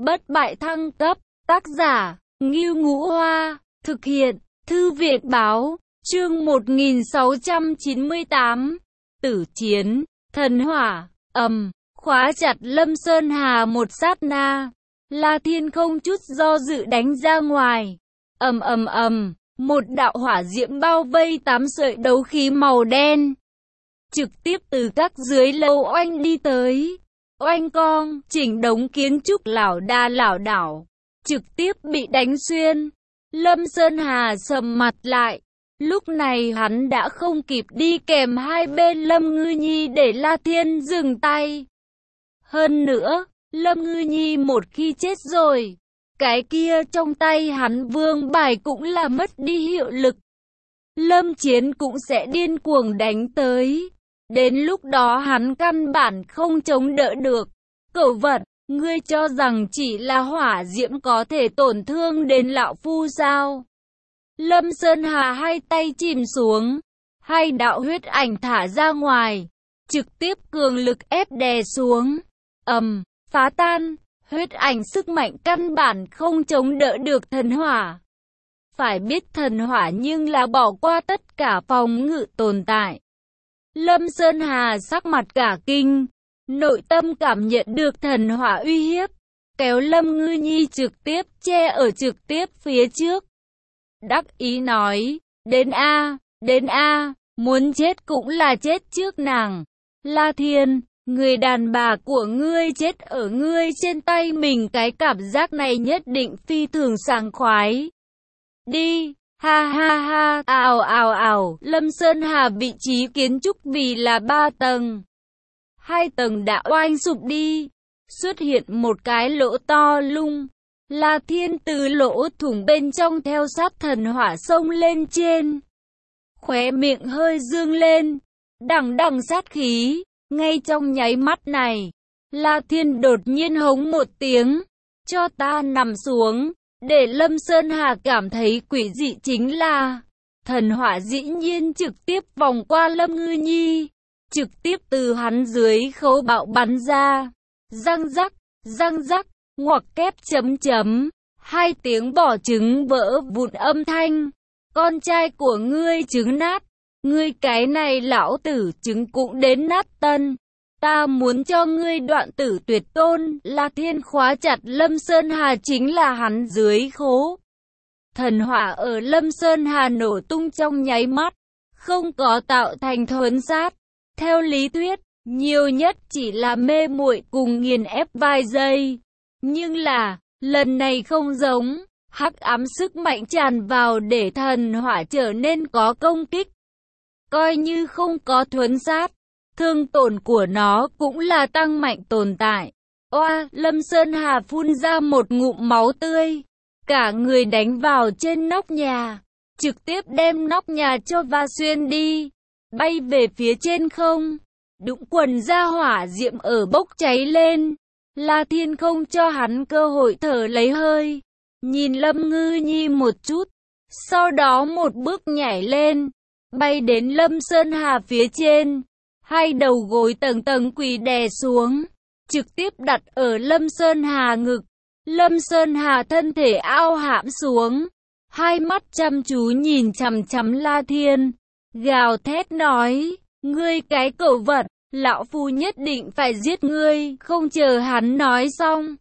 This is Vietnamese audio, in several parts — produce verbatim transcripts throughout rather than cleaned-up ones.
bất bại thăng cấp, tác giả, Ngưu Ngũ Hoa, thực hiện, Thư viện Báo, chương một nghìn sáu trăm chín mươi tám, Tử Chiến, Thần Hỏa, ầm, khóa chặt Lâm Sơn Hà một sát na, La Thiên không chút do dự đánh ra ngoài, ầm ầm ầm, một đạo hỏa diễm bao vây tám sợi đấu khí màu đen, trực tiếp từ các dưới lâu oanh đi tới. Oanh cong, chỉnh đống kiến trúc lảo đa lảo đảo, trực tiếp bị đánh xuyên. Lâm Sơn Hà sầm mặt lại. Lúc này hắn đã không kịp đi kèm hai bên Lâm Ngư Nhi để La Thiên dừng tay. Hơn nữa, Lâm Ngư Nhi một khi chết rồi, cái kia trong tay hắn vương bài cũng là mất đi hiệu lực. Lâm Chiến cũng sẽ điên cuồng đánh tới. Đến lúc đó hắn căn bản không chống đỡ được. Cẩu vật, ngươi cho rằng chỉ là hỏa diễm có thể tổn thương đến lão phu sao? Lâm Sơn Hà hai tay chìm xuống, hai đạo huyết ảnh thả ra ngoài, trực tiếp cường lực ép đè xuống. Ầm, phá tan, huyết ảnh sức mạnh căn bản không chống đỡ được thần hỏa. Phải biết thần hỏa nhưng là bỏ qua tất cả phòng ngự tồn tại. Lâm Sơn Hà sắc mặt cả kinh, nội tâm cảm nhận được thần hỏa uy hiếp, kéo Lâm Ngư Nhi trực tiếp che ở trực tiếp phía trước. Đắc ý nói, đến a, đến a, muốn chết cũng là chết trước nàng. La Thiên, người đàn bà của ngươi chết ở ngươi trên tay mình, cái cảm giác này nhất định phi thường sảng khoái. Đi! Ha ha ha, ào ào ào, Lâm Sơn Hà vị trí kiến trúc vì là ba tầng. Hai tầng đã oanh sụp đi, xuất hiện một cái lỗ to lung. La Thiên từ lỗ thủng bên trong theo sát thần hỏa xông lên trên. Khóe miệng hơi dương lên, đằng đằng sát khí, ngay trong nháy mắt này. La Thiên đột nhiên hống một tiếng, cho ta nằm xuống. Để Lâm Sơn Hà cảm thấy quỷ dị chính là, thần hỏa dĩ nhiên trực tiếp vòng qua Lâm Ngư Nhi, trực tiếp từ hắn dưới khấu bạo bắn ra. Răng rắc, răng rắc, ngoặc kép chấm chấm, hai tiếng bỏ trứng vỡ vụn âm thanh. Con trai của ngươi trứng nát, ngươi cái này lão tử trứng cũng đến nát tân. Ta muốn cho ngươi đoạn tử tuyệt tôn. La Thiên khóa chặt Lâm Sơn Hà chính là hắn dưới khố. Thần hỏa ở Lâm Sơn Hà nổ tung trong nháy mắt, không có tạo thành thuấn sát. Theo lý thuyết, nhiều nhất chỉ là mê muội cùng nghiền ép vài giây. Nhưng là, lần này không giống, hắc ám sức mạnh tràn vào để thần hỏa trở nên có công kích. Coi như không có thuấn sát, thương tổn của nó cũng là tăng mạnh tồn tại. Oa, Lâm Sơn Hà phun ra một ngụm máu tươi, cả người đánh vào trên nóc nhà, trực tiếp đem nóc nhà cho va xuyên đi, bay về phía trên không, đụng quần ra hỏa diệm ở bốc cháy lên. La Thiên không cho hắn cơ hội thở lấy hơi, nhìn Lâm Ngư Nhi một chút, sau đó một bước nhảy lên, bay đến Lâm Sơn Hà phía trên. Hai đầu gối tầng tầng quỳ đè xuống, trực tiếp đặt ở Lâm Sơn Hà ngực. Lâm Sơn Hà thân thể ao hãm xuống, hai mắt chăm chú nhìn chằm chằm La Thiên, gào thét nói, ngươi cái cẩu vật, lão phu nhất định phải giết ngươi. Không chờ hắn nói xong,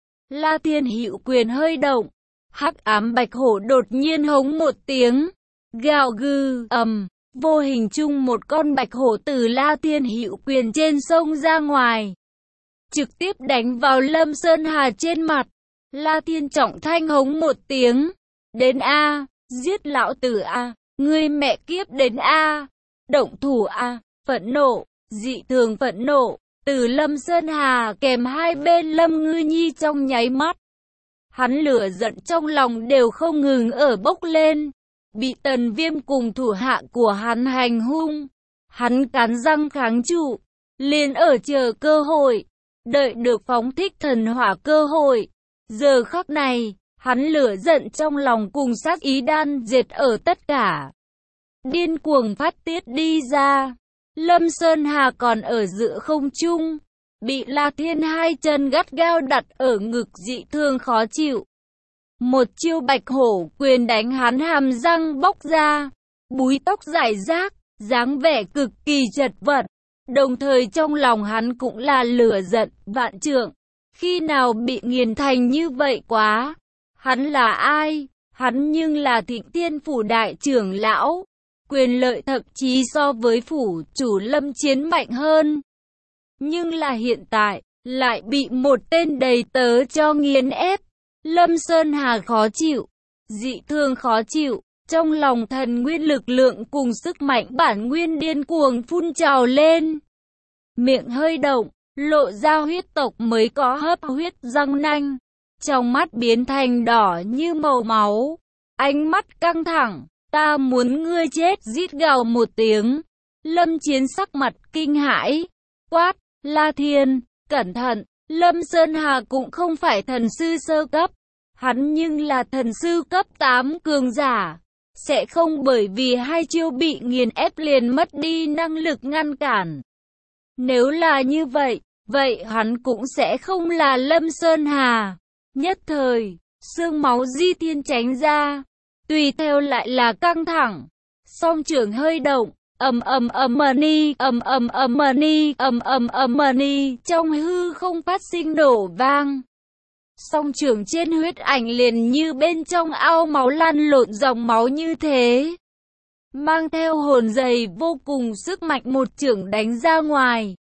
La Thiên hữu quyền hơi động, hắc ám bạch hổ đột nhiên hống một tiếng, gào gừ, ầm. Vô hình chung một con bạch hổ từ La Thiên hữu quyền trên sông ra ngoài, trực tiếp đánh vào Lâm Sơn Hà trên mặt. La Thiên trọng thanh hống một tiếng, đến a, giết lão tử a, ngươi mẹ kiếp đến a, động thủ a, phẫn nộ, dị thường phẫn nộ, từ Lâm Sơn Hà kèm hai bên Lâm Ngư Nhi trong nháy mắt. Hắn lửa giận trong lòng đều không ngừng ở bốc lên. Bị Tần Viêm cùng thủ hạ của hắn hành hung, hắn cắn răng kháng trụ, liền ở chờ cơ hội, đợi được phóng thích thần hỏa cơ hội. Giờ khắc này, hắn lửa giận trong lòng cùng sát ý đan dệt ở tất cả, điên cuồng phát tiết đi ra. Lâm Sơn Hà còn ở giữa không trung, bị La Thiên hai chân gắt gao đặt ở ngực dị thường khó chịu. Một chiêu bạch hổ quyền đánh hắn hàm răng bóc ra, búi tóc rải rác, dáng vẻ cực kỳ chật vật. Đồng thời trong lòng hắn cũng là lửa giận vạn trượng. Khi nào bị nghiền thành như vậy quá? Hắn là ai? Hắn nhưng là Thịnh Thiên Phủ đại trưởng lão. Quyền lợi thậm chí so với phủ chủ Lâm Chiến mạnh hơn. Nhưng là hiện tại, lại bị một tên đầy tớ cho nghiền ép. Lâm Sơn Hà khó chịu, dị thường khó chịu. Trong lòng thần nguyên lực lượng cùng sức mạnh bản nguyên điên cuồng phun trào lên. Miệng hơi động, lộ ra huyết tộc mới có hấp huyết răng nanh. Trong mắt biến thành đỏ như màu máu. Ánh mắt căng thẳng, ta muốn ngươi chết, rít gào một tiếng. Lâm Chiến sắc mặt kinh hãi, quát, La Thiên, cẩn thận. Lâm Sơn Hà cũng không phải thần sư sơ cấp. Hắn nhưng là thần sư cấp tám cường giả. Sẽ không bởi vì hai chiêu bị nghiền ép liền mất đi năng lực ngăn cản. Nếu là như vậy, vậy hắn cũng sẽ không là Lâm Sơn Hà. Nhất thời, xương máu di thiên tránh ra, tùy theo lại là căng thẳng. Song trưởng hơi động, ầm ầm ầm ni, ầm ầm ầm ni, ầm ầm ầm ni, trong hư không phát sinh nổ vang. Song trưởng trên huyết ảnh liền như bên trong ao máu lăn lộn dòng máu như thế. Mang theo hồn dày vô cùng sức mạnh một trưởng đánh ra ngoài.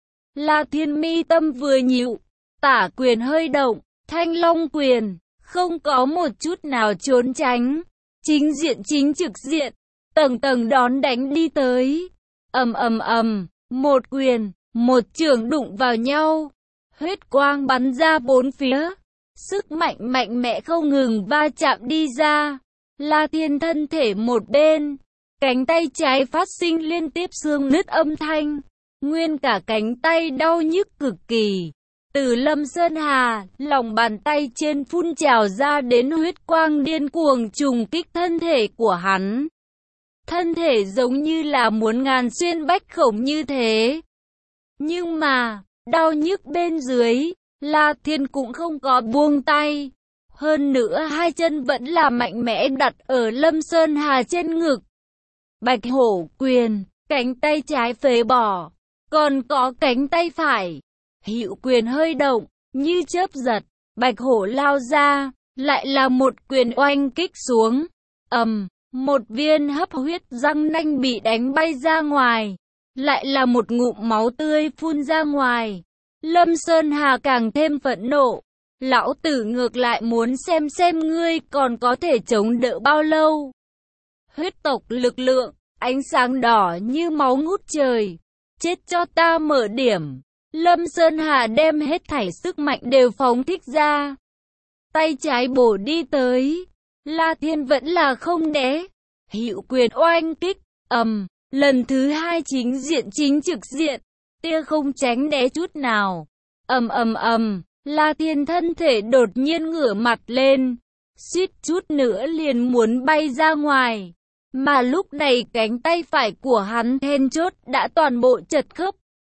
La Thiên mi tâm vừa nhịu, tả quyền hơi động, thanh long quyền, không có một chút nào trốn tránh. Chính diện chính trực diện, tầng tầng đón đánh đi tới. Ầm ầm ầm, một quyền, một trưởng đụng vào nhau. Huyết quang bắn ra bốn phía. Sức mạnh mạnh mẽ không ngừng va chạm đi ra. La Thiên thân thể một bên, cánh tay trái phát sinh liên tiếp xương nứt âm thanh. Nguyên cả cánh tay đau nhức cực kỳ. Từ Lâm Sơn Hà, lòng bàn tay trên phun trào ra đến huyết quang điên cuồng trùng kích thân thể của hắn. Thân thể giống như là muốn ngàn xuyên bách khổng như thế. Nhưng mà, đau nhức bên dưới, La Thiên cũng không có buông tay. Hơn nữa hai chân vẫn là mạnh mẽ đặt ở Lâm Sơn Hà trên ngực. Bạch hổ quyền, cánh tay trái phế bỏ. Còn có cánh tay phải. Hữu quyền hơi động, như chớp giật. Bạch hổ lao ra, lại là một quyền oanh kích xuống. Ầm, một viên hấp huyết răng nanh bị đánh bay ra ngoài. Lại là một ngụm máu tươi phun ra ngoài. Lâm Sơn Hà càng thêm phẫn nộ. Lão tử ngược lại muốn xem xem ngươi còn có thể chống đỡ bao lâu. Huyết tộc lực lượng, ánh sáng đỏ như máu ngút trời. Chết cho ta mở điểm. Lâm Sơn Hà đem hết thảy sức mạnh đều phóng thích ra. Tay trái bổ đi tới. La Thiên vẫn là không né. Hữu quyền oanh kích, ầm, lần thứ hai chính diện chính trực diện. Tia không tránh né chút nào. Ầm ầm ầm, La Thiên thân thể đột nhiên ngửa mặt lên. Suýt chút nữa liền muốn bay ra ngoài. Mà lúc này cánh tay phải của hắn then chốt đã toàn bộ chật khớp.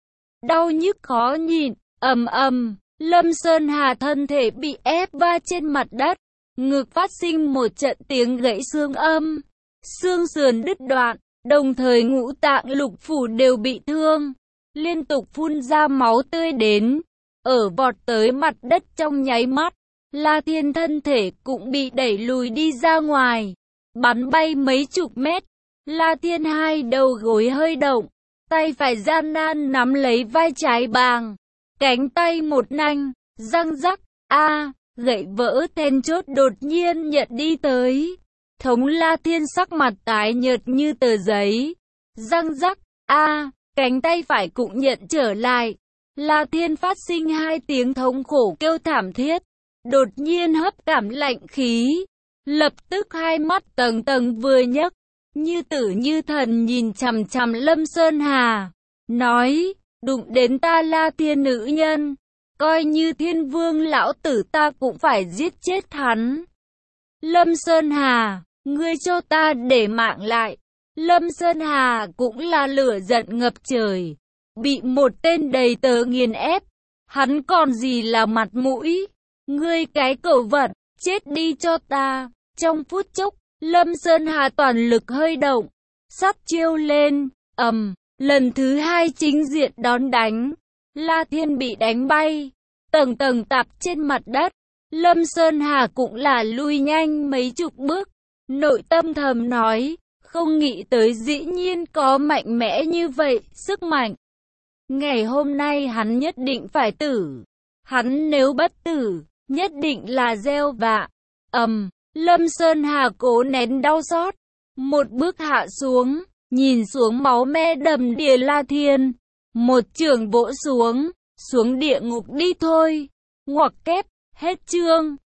Đau nhức khó nhịn, ầm ầm, Lâm Sơn Hà thân thể bị ép va trên mặt đất. Ngực phát sinh một trận tiếng gãy xương âm. Xương sườn đứt đoạn, đồng thời ngũ tạng lục phủ đều bị thương. Liên tục phun ra máu tươi đến. Ở vọt tới mặt đất trong nháy mắt. La Thiên thân thể cũng bị đẩy lùi đi ra ngoài. Bắn bay mấy chục mét. La Thiên hai đầu gối hơi động. Tay phải gian nan nắm lấy vai trái bàng. Cánh tay một nanh. Răng rắc. A, gậy vỡ then chốt đột nhiên nhận đi tới. Thống La Thiên sắc mặt tái nhợt như tờ giấy. Răng rắc. A, cánh tay phải cũng nhận trở lại. La Thiên phát sinh hai tiếng thống khổ kêu thảm thiết. Đột nhiên hấp cảm lạnh khí. Lập tức hai mắt tầng tầng vừa nhấc. Như tử như thần nhìn chằm chằm Lâm Sơn Hà. Nói, đụng đến ta La Thiên nữ nhân. Coi như thiên vương lão tử ta cũng phải giết chết hắn. Lâm Sơn Hà, ngươi cho ta để mạng lại. Lâm Sơn Hà cũng là lửa giận ngập trời. Bị một tên đầy tớ nghiền ép. Hắn còn gì là mặt mũi? Ngươi cái cẩu vật, chết đi cho ta. Trong phút chốc, Lâm Sơn Hà toàn lực hơi động, sắp chiêu lên, ầm, lần thứ hai chính diện đón đánh. La Thiên bị đánh bay, tầng tầng tạp trên mặt đất. Lâm Sơn Hà cũng là lui nhanh mấy chục bước, nội tâm thầm nói, không nghĩ tới dĩ nhiên có mạnh mẽ như vậy, sức mạnh. Ngày hôm nay hắn nhất định phải tử, hắn nếu bất tử, nhất định là gieo vạ. Ầm, Lâm Sơn Hà cố nén đau xót, một bước hạ xuống, nhìn xuống máu me đầm đìa La Thiên, một chưởng vỗ xuống, xuống địa ngục đi thôi. Ngoặc kép, hết chương.